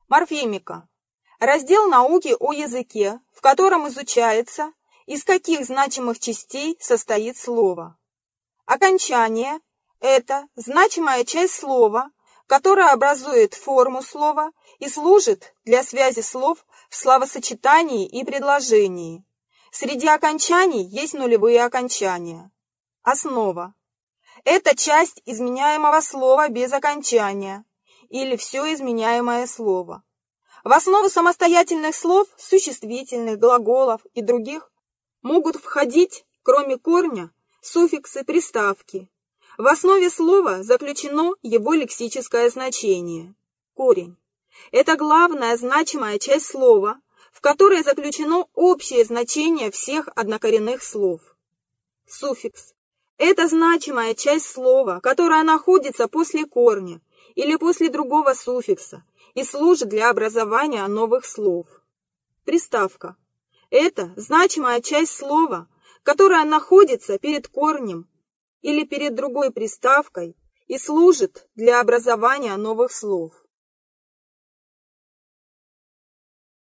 Морфемика. Раздел науки о языке, в котором изучается, из каких значимых частей состоит слово. Окончание – это значимая часть слова, которая образует форму слова и служит для связи слов в словосочетании и предложении. Среди окончаний есть нулевые окончания. Основа – это часть изменяемого слова без окончания или все изменяемое слово. В основу самостоятельных слов, существительных, глаголов и других могут входить, кроме корня, суффиксы, приставки. В основе слова заключено его лексическое значение. Корень – это главная значимая часть слова, в которой заключено общее значение всех однокоренных слов. Суффикс – это значимая часть слова, которая находится после корня или после другого суффикса и служит для образования новых слов. Приставка – это значимая часть слова, которая находится перед корнем или перед другой приставкой и служит для образования новых слов.